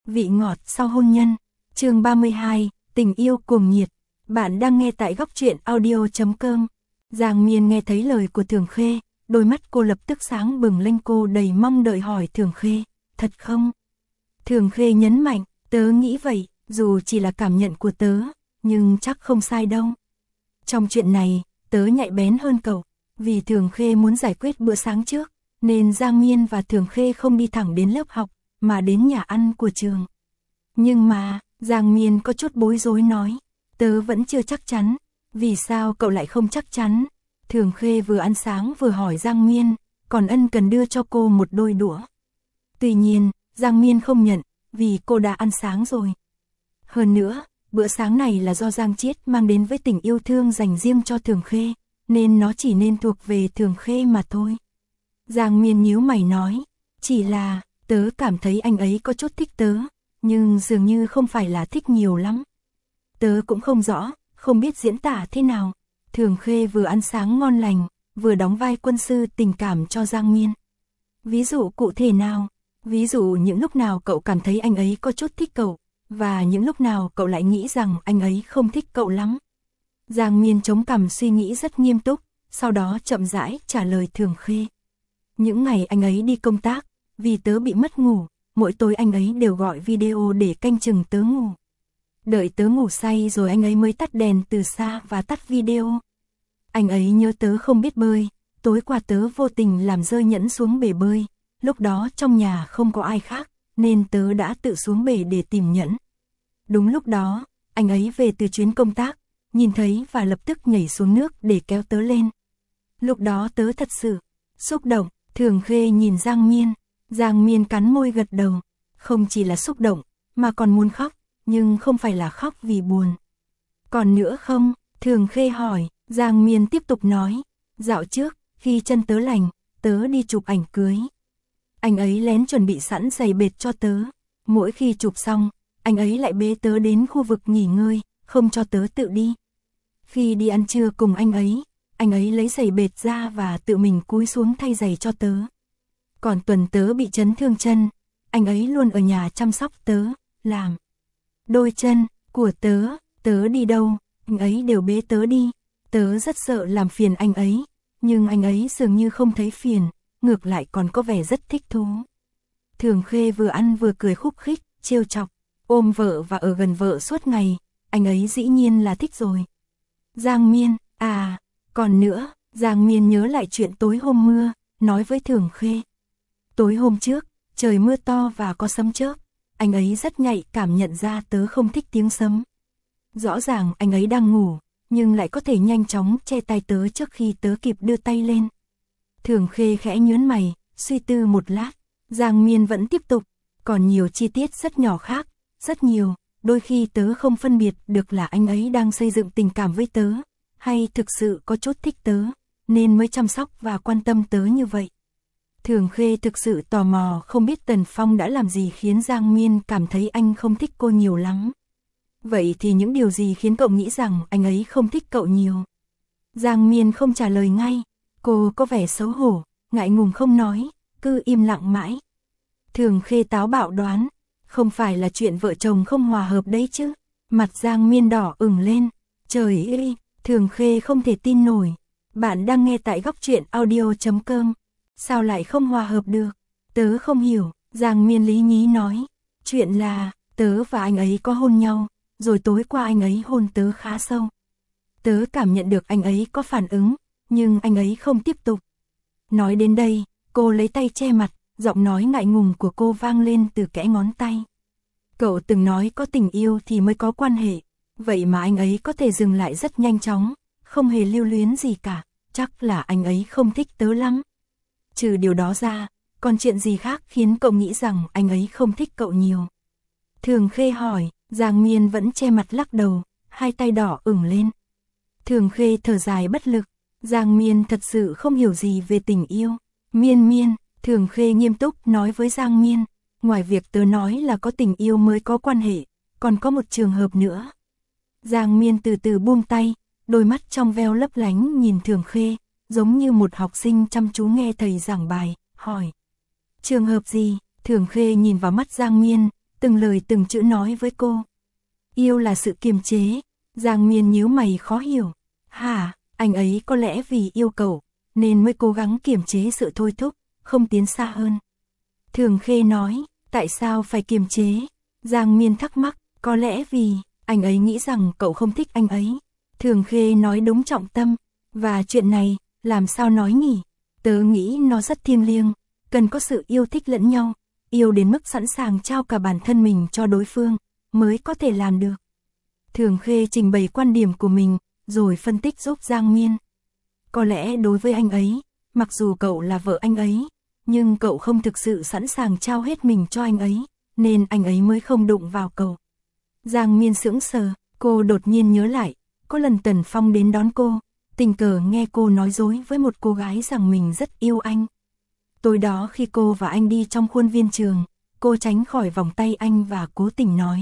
vị ngọt sau hôn nhân. Chương 32, tình yêu cuồng nhiệt. Bạn đang nghe tại góc truyện audio.com. Giang Miên nghe thấy lời của Thường Khê, đôi mắt cô lập tức sáng bừng lên, cô đầy mong đợi hỏi Thường Khê, thật không? Thường Khê nhấn mạnh, tớ nghĩ vậy, dù chỉ là cảm nhận của tớ, nhưng chắc không sai đâu. Trong chuyện này, tớ nhạy bén hơn cậu, vì Thường Khê muốn giải quyết bữa sáng trước, nên Giang Miên và Thường Khê không đi thẳng đến lớp học, mà đến nhà ăn của trường. Nhưng mà, Giang Miên có chút bối rối nói, tớ vẫn chưa chắc chắn. Vì sao cậu lại không chắc chắn? Thường Khê vừa ăn sáng vừa hỏi Giang Miên, còn ân cần đưa cho cô một đôi đũa. Tuy nhiên, Giang Miên không nhận, vì cô đã ăn sáng rồi. Hơn nữa, bữa sáng này là do Giang Chiết mang đến với tình yêu thương dành riêng cho Thường Khê, nên nó chỉ nên thuộc về Thường Khê mà thôi. Giang Miên nhíu mày nói, chỉ là, tớ cảm thấy anh ấy có chút thích tớ, nhưng dường như không phải là thích nhiều lắm. Tớ cũng không rõ, không biết diễn tả thế nào. Thường Khê vừa ăn sáng ngon lành, vừa đóng vai quân sư tình cảm cho Giang Miên. Ví dụ cụ thể nào? Ví dụ những lúc nào cậu cảm thấy anh ấy có chút thích cậu, và những lúc nào cậu lại nghĩ rằng anh ấy không thích cậu lắm. Giang Miên chống cằm suy nghĩ rất nghiêm túc, sau đó chậm rãi trả lời Thường Khê. Những ngày anh ấy đi công tác, vì tớ bị mất ngủ, mỗi tối anh ấy đều gọi video để canh chừng tớ ngủ. Đợi tớ ngủ say rồi anh ấy mới tắt đèn từ xa và tắt video. Anh ấy nhớ tớ không biết bơi, tối qua tớ vô tình làm rơi nhẫn xuống bể bơi, lúc đó trong nhà không có ai khác, nên tớ đã tự xuống bể để tìm nhẫn. Đúng lúc đó, anh ấy về từ chuyến công tác, nhìn thấy và lập tức nhảy xuống nước để kéo tớ lên. Lúc đó tớ thật sự xúc động. Thường Khê nhìn Giang Miên cắn môi gật đầu, không chỉ là xúc động, mà còn muốn khóc, nhưng không phải là khóc vì buồn. Còn nữa không? Thường Khê hỏi. Giang Miên tiếp tục nói, dạo trước, khi chân tớ lành, tớ đi chụp ảnh cưới. Anh ấy lén chuẩn bị sẵn giày bệt cho tớ. Mỗi khi chụp xong, anh ấy lại bế tớ đến khu vực nghỉ ngơi, không cho tớ tự đi. Khi đi ăn trưa cùng anh ấy lấy giày bệt ra và tự mình cúi xuống thay giày cho tớ. Còn tuần tớ bị chấn thương chân, anh ấy luôn ở nhà chăm sóc tớ, làm đôi chân của tớ đi đâu, anh ấy đều bế tớ đi. Tớ rất sợ làm phiền anh ấy, nhưng anh ấy dường như không thấy phiền, ngược lại còn có vẻ rất thích thú. Thường Khê vừa ăn vừa cười khúc khích, trêu chọc, ôm vợ và ở gần vợ suốt ngày, anh ấy dĩ nhiên là thích rồi. Giang Miên, còn nữa, Giang Miên nhớ lại chuyện tối hôm mưa, nói với Thường Khê. Tối hôm trước, trời mưa to và có sấm chớp, anh ấy rất nhạy cảm nhận ra tớ không thích tiếng sấm. Rõ ràng anh ấy đang ngủ, nhưng lại có thể nhanh chóng che tay tớ trước khi tớ kịp đưa tay lên. Thường Khê khẽ nhướng mày, suy tư một lát, Giang Miên vẫn tiếp tục, còn nhiều chi tiết rất nhỏ khác, rất nhiều, đôi khi tớ không phân biệt được là anh ấy đang xây dựng tình cảm với tớ, hay thực sự có chút thích tớ, nên mới chăm sóc và quan tâm tớ như vậy. Thường Khê thực sự tò mò không biết Tần Phong đã làm gì khiến Giang Miên cảm thấy anh không thích cô nhiều lắm. Vậy thì những điều gì khiến cậu nghĩ rằng anh ấy không thích cậu nhiều? Giang Miên không trả lời ngay, cô có vẻ xấu hổ, ngại ngùng không nói, cứ im lặng mãi. Thường Khê táo bạo đoán, không phải là chuyện vợ chồng không hòa hợp đấy chứ? Mặt Giang Miên đỏ ửng lên, trời ơi, Thường Khê không thể tin nổi. Bạn đang nghe tại góc truyện audio.com. Sao lại không hòa hợp được? Tớ không hiểu. Giang Miên lý nhí nói, chuyện là tớ và anh ấy có hôn nhau, rồi tối qua anh ấy hôn tớ khá sâu. Tớ cảm nhận được anh ấy có phản ứng, nhưng anh ấy không tiếp tục. Nói đến đây, cô lấy tay che mặt, giọng nói ngại ngùng của cô vang lên từ kẽ ngón tay. Cậu từng nói có tình yêu thì mới có quan hệ, vậy mà anh ấy có thể dừng lại rất nhanh chóng, không hề lưu luyến gì cả, chắc là anh ấy không thích tớ lắm. Trừ điều đó ra, còn chuyện gì khác khiến cậu nghĩ rằng anh ấy không thích cậu nhiều? Thường Khê hỏi. Giang Miên vẫn che mặt lắc đầu, hai tay đỏ ửng lên. Thường Khê thở dài bất lực, Giang Miên thật sự không hiểu gì về tình yêu. Miên, Thường Khê nghiêm túc nói với Giang Miên, ngoài việc tớ nói là có tình yêu mới có quan hệ, còn có một trường hợp nữa. Giang Miên từ từ buông tay, đôi mắt trong veo lấp lánh nhìn Thường Khê, giống như một học sinh chăm chú nghe thầy giảng bài, hỏi. Trường hợp gì? Thường Khê nhìn vào mắt Giang Miên, từng lời từng chữ nói với cô. Yêu là sự kiềm chế. Giang Miên nhíu mày khó hiểu. Hả, anh ấy có lẽ vì yêu cậu, nên mới cố gắng kiềm chế sự thôi thúc, không tiến xa hơn. Thường Khê nói, tại sao phải kiềm chế? Giang Miên thắc mắc, có lẽ vì anh ấy nghĩ rằng cậu không thích anh ấy. Thường Khê nói đúng trọng tâm, và chuyện này, làm sao nói nhỉ? Tớ nghĩ nó rất thiêng liêng, cần có sự yêu thích lẫn nhau, yêu đến mức sẵn sàng trao cả bản thân mình cho đối phương, mới có thể làm được. Thường Khê trình bày quan điểm của mình, rồi phân tích giúp Giang Miên. Có lẽ đối với anh ấy, mặc dù cậu là vợ anh ấy, nhưng cậu không thực sự sẵn sàng trao hết mình cho anh ấy, nên anh ấy mới không đụng vào cậu. Giang Miên sững sờ, cô đột nhiên nhớ lại, có lần Tần Phong đến đón cô, tình cờ nghe cô nói dối với một cô gái rằng mình rất yêu anh. Tối đó khi cô và anh đi trong khuôn viên trường, cô tránh khỏi vòng tay anh và cố tình nói.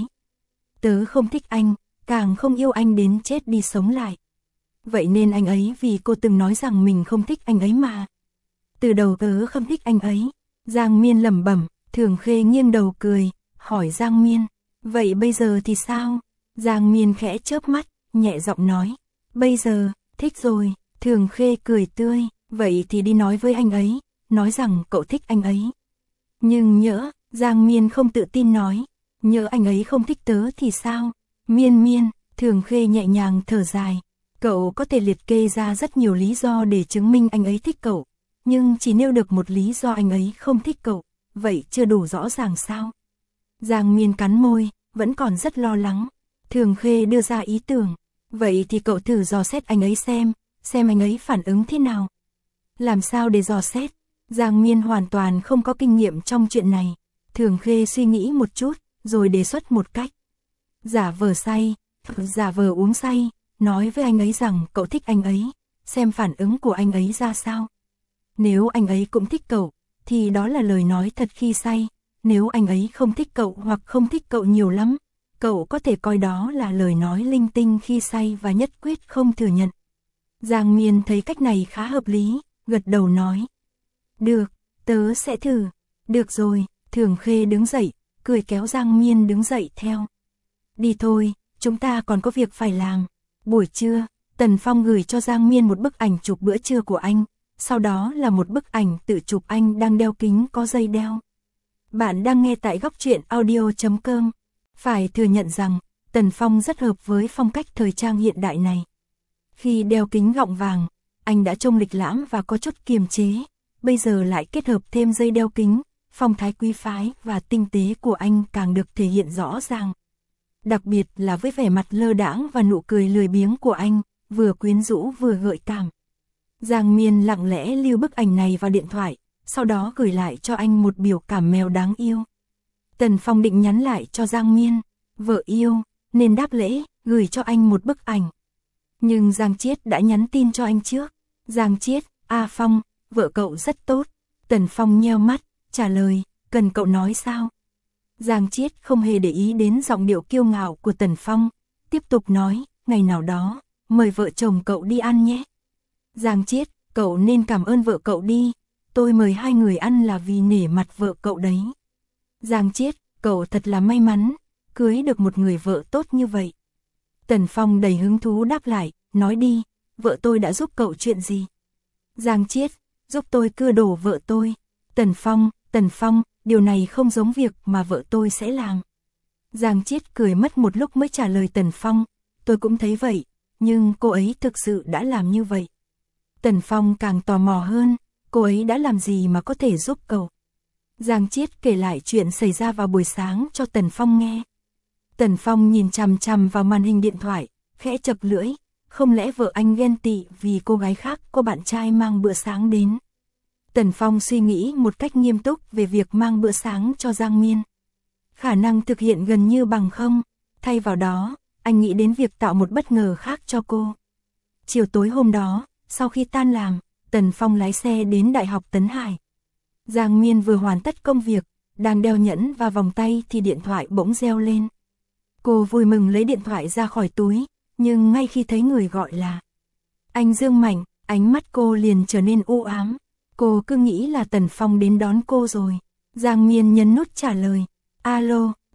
Tớ không thích anh, càng không yêu anh đến chết đi sống lại. Vậy nên anh ấy vì cô từng nói rằng mình không thích anh ấy mà. Từ đầu tớ không thích anh ấy. Giang Miên lẩm bẩm. Thường Khê nghiêng đầu cười, hỏi Giang Miên, vậy bây giờ thì sao? Giang Miên khẽ chớp mắt, nhẹ giọng nói, bây giờ, thích rồi. Thường Khê cười tươi, vậy thì đi nói với anh ấy, nói rằng cậu thích anh ấy. Nhưng nhỡ, Giang Miên không tự tin nói, nhỡ anh ấy không thích tớ thì sao? Miên, Thường Khê nhẹ nhàng thở dài, cậu có thể liệt kê ra rất nhiều lý do để chứng minh anh ấy thích cậu, nhưng chỉ nêu được một lý do anh ấy không thích cậu, vậy chưa đủ rõ ràng sao? Giang Miên cắn môi, vẫn còn rất lo lắng. Thường Khê đưa ra ý tưởng, vậy thì cậu thử dò xét anh ấy xem anh ấy phản ứng thế nào. Làm sao để dò xét? Giang Miên hoàn toàn không có kinh nghiệm trong chuyện này. Thường Khê suy nghĩ một chút, rồi đề xuất một cách. Giả vờ say, giả vờ uống say, nói với anh ấy rằng cậu thích anh ấy, xem phản ứng của anh ấy ra sao. Nếu anh ấy cũng thích cậu, thì đó là lời nói thật khi say. Nếu anh ấy không thích cậu hoặc không thích cậu nhiều lắm, cậu có thể coi đó là lời nói linh tinh khi say và nhất quyết không thừa nhận. Giang Miên thấy cách này khá hợp lý, gật đầu nói. Được, tớ sẽ thử. Được rồi, Thường Khê đứng dậy, cười kéo Giang Miên đứng dậy theo. Đi thôi, chúng ta còn có việc phải làm. Buổi trưa, Tần Phong gửi cho Giang Miên một bức ảnh chụp bữa trưa của anh, sau đó là một bức ảnh tự chụp anh đang đeo kính có dây đeo. Bạn đang nghe tại góc truyện audio.com. Phải thừa nhận rằng, Tần Phong rất hợp với phong cách thời trang hiện đại này. Khi đeo kính gọng vàng, anh đã trông lịch lãm và có chút kiềm chế, bây giờ lại kết hợp thêm dây đeo kính, phong thái quý phái và tinh tế của anh càng được thể hiện rõ ràng. Đặc biệt là với vẻ mặt lơ đãng và nụ cười lười biếng của anh, vừa quyến rũ vừa gợi cảm. Giang Miên lặng lẽ lưu bức ảnh này vào điện thoại, sau đó gửi lại cho anh một biểu cảm mèo đáng yêu. Tần Phong định nhắn lại cho Giang Miên, vợ yêu, nên đáp lễ, gửi cho anh một bức ảnh. Nhưng Giang Chiết đã nhắn tin cho anh trước. Giang Chiết, A Phong, vợ cậu rất tốt. Tần Phong nheo mắt, trả lời, cần cậu nói sao? Giang Chiết không hề để ý đến giọng điệu kiêu ngạo của Tần Phong, tiếp tục nói, ngày nào đó, mời vợ chồng cậu đi ăn nhé. Giang Chiết, cậu nên cảm ơn vợ cậu đi, tôi mời hai người ăn là vì nể mặt vợ cậu đấy. Giang Chiết, cậu thật là may mắn, cưới được một người vợ tốt như vậy. Tần Phong đầy hứng thú đáp lại, nói đi, vợ tôi đã giúp cậu chuyện gì? Giang Chiết, giúp tôi cưa đổ vợ tôi. Tần Phong, điều này không giống việc mà vợ tôi sẽ làm. Giang Chiết cười mất một lúc mới trả lời Tần Phong, tôi cũng thấy vậy, nhưng cô ấy thực sự đã làm như vậy. Tần Phong càng tò mò hơn, cô ấy đã làm gì mà có thể giúp cậu? Giang Chiết kể lại chuyện xảy ra vào buổi sáng cho Tần Phong nghe. Tần Phong nhìn chằm chằm vào màn hình điện thoại, khẽ chật lưỡi, không lẽ vợ anh ghen tị vì cô gái khác có bạn trai mang bữa sáng đến. Tần Phong suy nghĩ một cách nghiêm túc về việc mang bữa sáng cho Giang Miên. Khả năng thực hiện gần như bằng không, thay vào đó, anh nghĩ đến việc tạo một bất ngờ khác cho cô. Chiều tối hôm đó, sau khi tan làm, Tần Phong lái xe đến Đại học Tấn Hải. Giang Miên vừa hoàn tất công việc, đang đeo nhẫn và vòng tay thì điện thoại bỗng reo lên. Cô vui mừng lấy điện thoại ra khỏi túi, nhưng ngay khi thấy người gọi là anh Dương Mạnh, ánh mắt cô liền trở nên u ám. Cô cứ nghĩ là Tần Phong đến đón cô rồi. Giang Miên nhấn nút trả lời. Alo,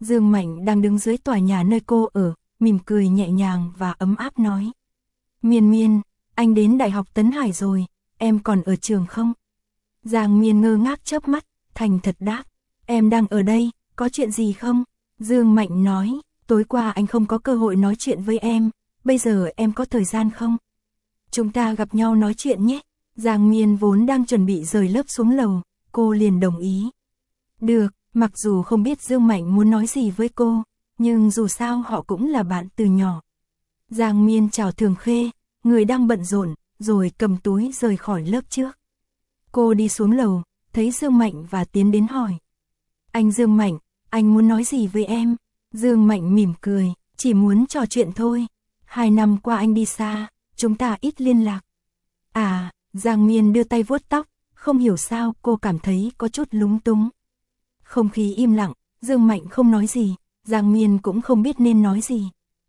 Dương Mạnh đang đứng dưới tòa nhà nơi cô ở, mỉm cười nhẹ nhàng và ấm áp nói. Miên Miên, anh đến Đại học Tấn Hải rồi, em còn ở trường không? Giang Miên ngơ ngác chớp mắt, thành thật đáp. Em đang ở đây, có chuyện gì không? Dương Mạnh nói, tối qua anh không có cơ hội nói chuyện với em, bây giờ em có thời gian không? Chúng ta gặp nhau nói chuyện nhé. Giang Miên vốn đang chuẩn bị rời lớp xuống lầu, cô liền đồng ý. Được, mặc dù không biết Dương Mạnh muốn nói gì với cô, nhưng dù sao họ cũng là bạn từ nhỏ. Giang Miên chào Thường Khê, người đang bận rộn, rồi cầm túi rời khỏi lớp trước. Cô đi xuống lầu, thấy Dương Mạnh và tiến đến hỏi. Anh Dương Mạnh, anh muốn nói gì với em? Dương Mạnh mỉm cười, chỉ muốn trò chuyện thôi. 2 năm qua anh đi xa, chúng ta ít liên lạc. À, Giang Miên đưa tay vuốt tóc, không hiểu sao cô cảm thấy có chút lúng túng. Không khí im lặng, Dương Mạnh không nói gì, Giang Miên cũng không biết nên nói gì.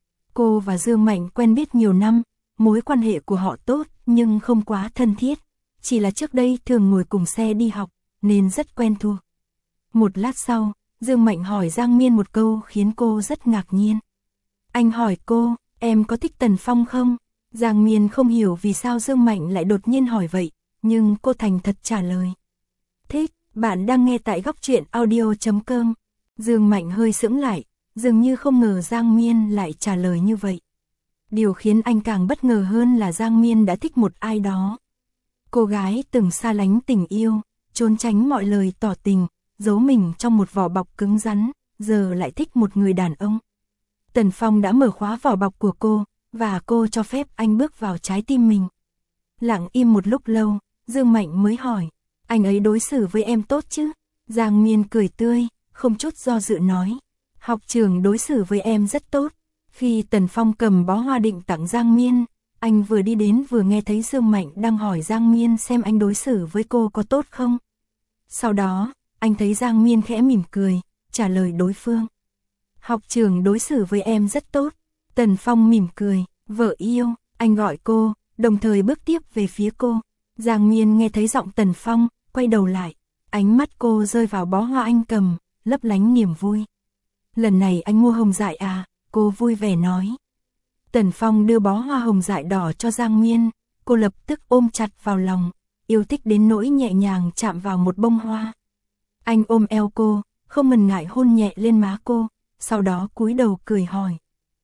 Cô và Dương Mạnh quen biết nhiều năm, mối quan hệ của họ tốt nhưng không quá thân thiết. Chỉ là trước đây thường ngồi cùng xe đi học, nên rất quen thuộc. Một lát sau, Dương Mạnh hỏi Giang Miên một câu khiến cô rất ngạc nhiên. Anh hỏi cô, em có thích Tần Phong không? Giang Miên không hiểu vì sao Dương Mạnh lại đột nhiên hỏi vậy, nhưng cô thành thật trả lời. Thích, bạn đang nghe tại góc truyện audio.com. Dương Mạnh hơi sững lại, dường như không ngờ Giang Miên lại trả lời như vậy. Điều khiến anh càng bất ngờ hơn là Giang Miên đã thích một ai đó. Cô gái từng xa lánh tình yêu, trốn tránh mọi lời tỏ tình, giấu mình trong một vỏ bọc cứng rắn, giờ lại thích một người đàn ông. Tần Phong đã mở khóa vỏ bọc của cô, và cô cho phép anh bước vào trái tim mình. Lặng im một lúc lâu, Dương Mạnh mới hỏi, anh ấy đối xử với em tốt chứ? Giang Miên cười tươi, không chút do dự nói, học trường đối xử với em rất tốt. Khi Tần Phong cầm bó hoa định tặng Giang Miên, anh vừa đi đến vừa nghe thấy Dương Mạnh đang hỏi Giang Miên xem anh đối xử với cô có tốt không. Sau đó, anh thấy Giang Miên khẽ mỉm cười, trả lời đối phương. Học trường đối xử với em rất tốt. Tần Phong mỉm cười, vợ yêu, anh gọi cô, đồng thời bước tiếp về phía cô. Giang Miên nghe thấy giọng Tần Phong, quay đầu lại. Ánh mắt cô rơi vào bó hoa anh cầm, lấp lánh niềm vui. Lần này anh mua hồng dại à? Cô vui vẻ nói. Tần Phong đưa bó hoa hồng dại đỏ cho Giang Miên, cô lập tức ôm chặt vào lòng, yêu thích đến nỗi nhẹ nhàng chạm vào một bông hoa. Anh ôm eo cô, không ngần ngại hôn nhẹ lên má cô, sau đó cúi đầu cười hỏi.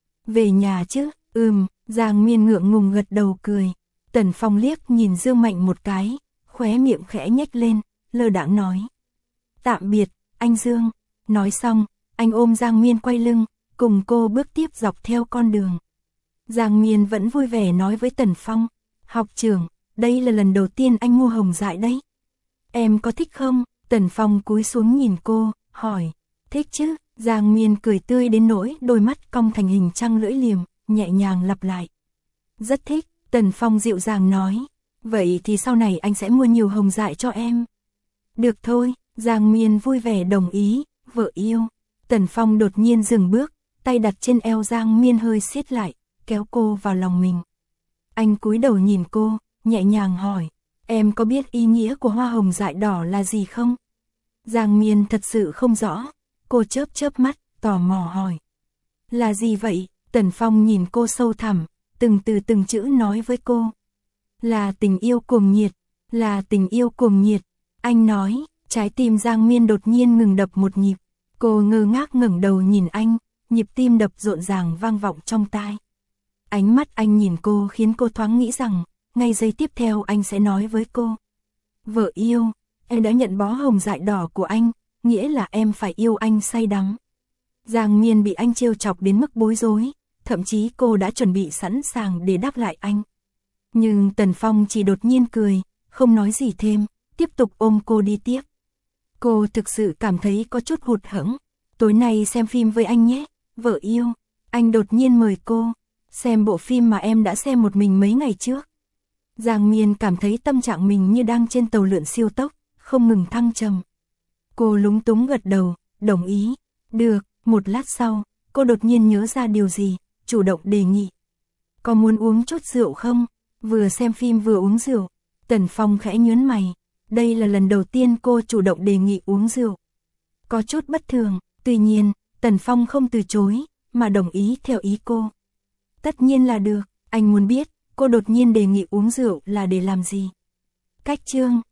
Về nhà chứ? Giang Miên ngượng ngùng gật đầu cười. Tần Phong liếc nhìn Dương Mạnh một cái, khóe miệng khẽ nhếch lên, lơ đãng nói. Tạm biệt, anh Dương. Nói xong, anh ôm Giang Miên quay lưng, cùng cô bước tiếp dọc theo con đường. Giang Miên vẫn vui vẻ nói với Tần Phong, học trưởng, đây là lần đầu tiên anh mua hồng dại đấy. Em có thích không? Tần Phong cúi xuống nhìn cô, hỏi, thích chứ? Giang Miên cười tươi đến nỗi đôi mắt cong thành hình trăng lưỡi liềm, nhẹ nhàng lặp lại. Rất thích, Tần Phong dịu dàng nói, vậy thì sau này anh sẽ mua nhiều hồng dại cho em. Được thôi, Giang Miên vui vẻ đồng ý, vợ yêu. Tần Phong đột nhiên dừng bước, tay đặt trên eo Giang Miên hơi siết lại, kéo cô vào lòng mình. Anh cúi đầu nhìn cô, nhẹ nhàng hỏi, em có biết ý nghĩa của hoa hồng dại đỏ là gì không? Giang Miên thật sự không rõ, cô chớp chớp mắt, tò mò hỏi. Là gì vậy? Tần Phong nhìn cô sâu thẳm, từng từ từng chữ nói với cô. Là tình yêu cuồng nhiệt, là tình yêu cuồng nhiệt. Anh nói, trái tim Giang Miên đột nhiên ngừng đập một nhịp. Cô ngơ ngác ngẩng đầu nhìn anh, nhịp tim đập rộn ràng vang vọng trong tai. Ánh mắt anh nhìn cô khiến cô thoáng nghĩ rằng, ngay giây tiếp theo anh sẽ nói với cô. Vợ yêu, em đã nhận bó hồng dại đỏ của anh, nghĩa là em phải yêu anh say đắm. Giang Miên bị anh trêu chọc đến mức bối rối, thậm chí cô đã chuẩn bị sẵn sàng để đáp lại anh. Nhưng Tần Phong chỉ đột nhiên cười, không nói gì thêm, tiếp tục ôm cô đi tiếp. Cô thực sự cảm thấy có chút hụt hẫng. Tối nay xem phim với anh nhé, vợ yêu. Anh đột nhiên mời cô, xem bộ phim mà em đã xem một mình mấy ngày trước. Giang Miên cảm thấy tâm trạng mình như đang trên tàu lượn siêu tốc, không ngừng thăng trầm. Cô lúng túng gật đầu, đồng ý. Được, một lát sau, cô đột nhiên nhớ ra điều gì, chủ động đề nghị. Có muốn uống chút rượu không? Vừa xem phim vừa uống rượu. Tần Phong khẽ nhướng mày. Đây là lần đầu tiên cô chủ động đề nghị uống rượu. Có chút bất thường, tuy nhiên, Tần Phong không từ chối, mà đồng ý theo ý cô. Tất nhiên là được, anh muốn biết, cô đột nhiên đề nghị uống rượu là để làm gì? Cách chương